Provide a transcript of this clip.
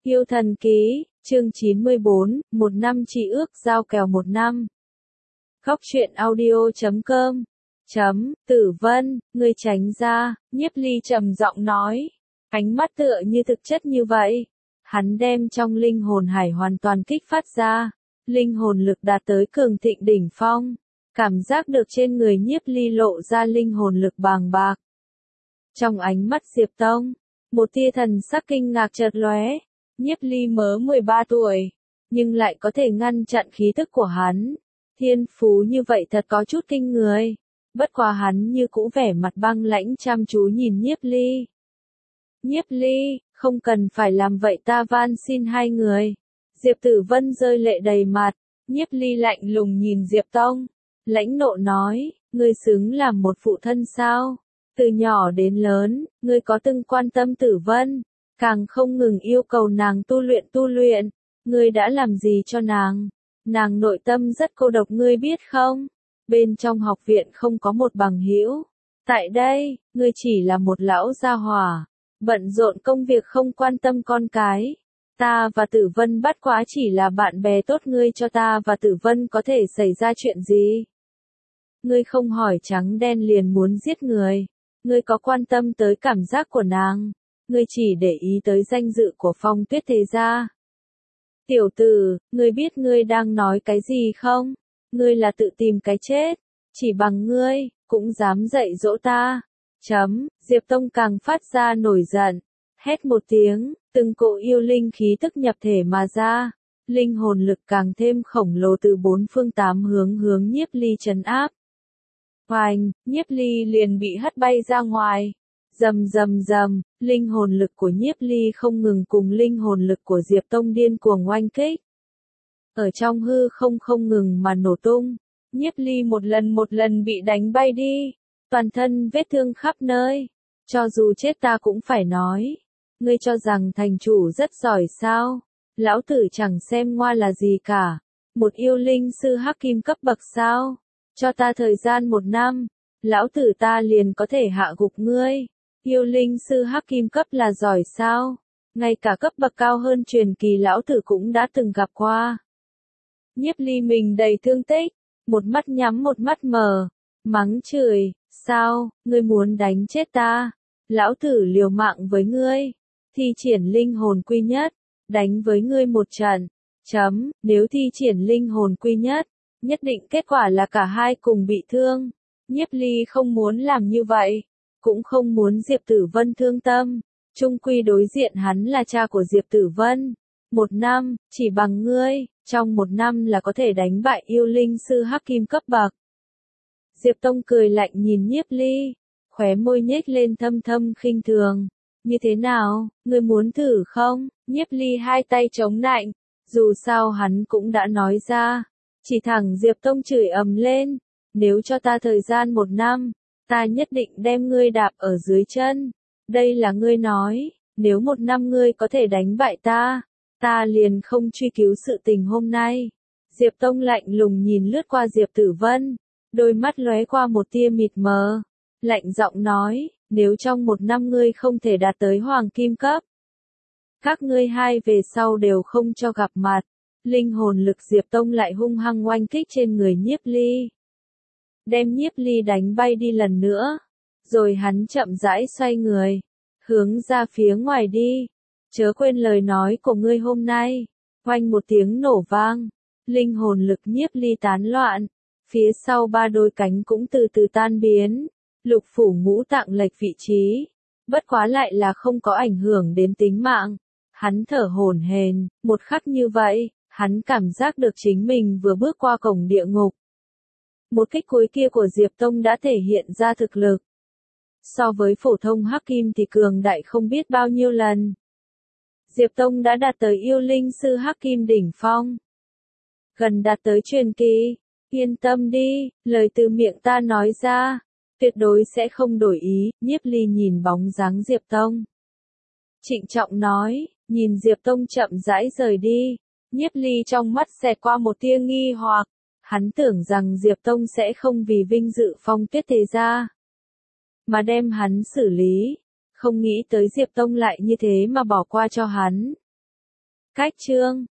Yêu thần ký, chương 94, một năm chỉ ước giao kèo một năm. Góc truyện audio.com. Tử Vân, ngươi tránh ra, Nhiếp Ly trầm giọng nói. Ánh mắt tựa như thực chất như vậy. Hắn đem trong linh hồn hải hoàn toàn kích phát ra. Linh hồn lực đạt tới cường thịnh đỉnh phong. Cảm giác được trên người Nhiếp Ly lộ ra linh hồn lực bàng bạc. Trong ánh mắt Diệp Tông, một tia thần sắc kinh ngạc chợt lóe. Nhiếp Ly mới 13 tuổi, nhưng lại có thể ngăn chặn khí tức của hắn. Thiên phú như vậy thật có chút kinh người. Bất quá hắn như cũ vẻ mặt băng lãnh chăm chú nhìn Nhiếp Ly. Nhiếp Ly, không cần phải làm vậy, ta van xin hai người. Diệp Tử Vân rơi lệ đầy mặt. Nhiếp Ly lạnh lùng nhìn Diệp Tông, lãnh nộ nói, ngươi xứng làm một phụ thân sao? Từ nhỏ đến lớn, ngươi có từng quan tâm Tử Vân, càng không ngừng yêu cầu nàng tu luyện, ngươi đã làm gì cho nàng? Nàng nội tâm rất cô độc, ngươi biết không? Bên trong học viện không có một bằng hữu. Tại đây, ngươi chỉ là một lão gia hỏa, bận rộn công việc không quan tâm con cái. Ta và Tử Vân bất quá chỉ là bạn bè tốt, ngươi cho ta và Tử Vân có thể xảy ra chuyện gì? Ngươi không hỏi trắng đen liền muốn giết người. Ngươi có quan tâm tới cảm giác của nàng. Ngươi chỉ để ý tới danh dự của Phong Tuyết thế gia. Tiểu tử, ngươi biết ngươi đang nói cái gì không? Ngươi là tự tìm cái chết. Chỉ bằng ngươi, cũng dám dạy dỗ ta. Diệp Tông càng phát ra nổi giận. Hét một tiếng, từng cỗ yêu linh khí tức nhập thể mà ra. Linh hồn lực càng thêm khổng lồ từ bốn phương tám hướng Nhiếp Ly trấn áp. Hoành, Nhiếp Ly liền bị hất bay ra ngoài. Rầm, linh hồn lực của Nhiếp Ly không ngừng cùng linh hồn lực của Diệp Tông điên cuồng oanh kích. Ở trong hư không ngừng mà nổ tung. Nhiếp Ly một lần bị đánh bay đi. Toàn thân vết thương khắp nơi. Cho dù chết ta cũng phải nói. Ngươi cho rằng thành chủ rất giỏi sao? Lão tử chẳng xem ngoa là gì cả. Một yêu linh sư hắc kim cấp bậc sao? Cho ta thời gian một năm. Lão tử ta liền có thể hạ gục ngươi. Yêu linh sư hắc kim cấp là giỏi sao? Ngay cả cấp bậc cao hơn truyền kỳ lão tử cũng đã từng gặp qua. Nhiếp Ly mình đầy thương tích, một mắt nhắm một mắt mở, mắng chửi, sao, ngươi muốn đánh chết ta? Lão tử liều mạng với ngươi, thi triển linh hồn quy nhất, đánh với ngươi một trận. Nếu thi triển linh hồn quy nhất, nhất định kết quả là cả hai cùng bị thương. Nhiếp Ly không muốn làm như vậy. Cũng không muốn Diệp Tử Vân thương tâm, chung quy đối diện hắn là cha của Diệp Tử Vân. Một năm, chỉ bằng ngươi, trong một năm là có thể đánh bại yêu linh sư hắc kim cấp bậc. Diệp Tông cười lạnh nhìn Nhiếp Ly, khóe môi nhếch lên thâm khinh thường. Như thế nào, ngươi muốn thử không? Nhiếp Ly hai tay chống nạnh, dù sao hắn cũng đã nói ra. Chỉ thẳng Diệp Tông chửi ầm lên, nếu cho ta thời gian một năm, ta nhất định đem ngươi đạp ở dưới chân. Đây là ngươi nói, nếu một năm ngươi có thể đánh bại ta, ta liền không truy cứu sự tình hôm nay. Diệp Tông lạnh lùng nhìn lướt qua Diệp Tử Vân, đôi mắt lóe qua một tia mịt mờ, lạnh giọng nói, nếu trong một năm ngươi không thể đạt tới hoàng kim cấp, các ngươi hai về sau đều không cho gặp mặt. Linh hồn lực Diệp Tông lại hung hăng oanh kích trên người Nhiếp Ly, đem Nhiếp Ly đánh bay đi lần nữa, rồi hắn chậm rãi xoay người, hướng ra phía ngoài đi. Chớ quên lời nói của ngươi hôm nay. Oanh một tiếng nổ vang, linh hồn lực Nhiếp Ly tán loạn, phía sau ba đôi cánh cũng từ từ tan biến, lục phủ ngũ tạng lệch vị trí, bất quá lại là không có ảnh hưởng đến tính mạng. Hắn thở hổn hển, một khắc như vậy, hắn cảm giác được chính mình vừa bước qua cổng địa ngục. Một kích cuối kia của Diệp Tông đã thể hiện ra thực lực. So với phổ thông hắc kim thì cường đại không biết bao nhiêu lần. Diệp Tông đã đạt tới yêu linh sư hắc kim đỉnh phong. Gần đạt tới truyền kỳ. Yên tâm đi, lời từ miệng ta nói ra, tuyệt đối sẽ không đổi ý. Nhiếp Ly nhìn bóng dáng Diệp Tông, trịnh trọng nói, nhìn Diệp Tông chậm rãi rời đi. Nhiếp Ly trong mắt xẹt qua một tia nghi hoặc. Hắn tưởng rằng Diệp Tông sẽ không vì vinh dự Phong Tuyết thế gia mà đem hắn xử lý, không nghĩ tới Diệp Tông lại như thế mà bỏ qua cho hắn. Cách chương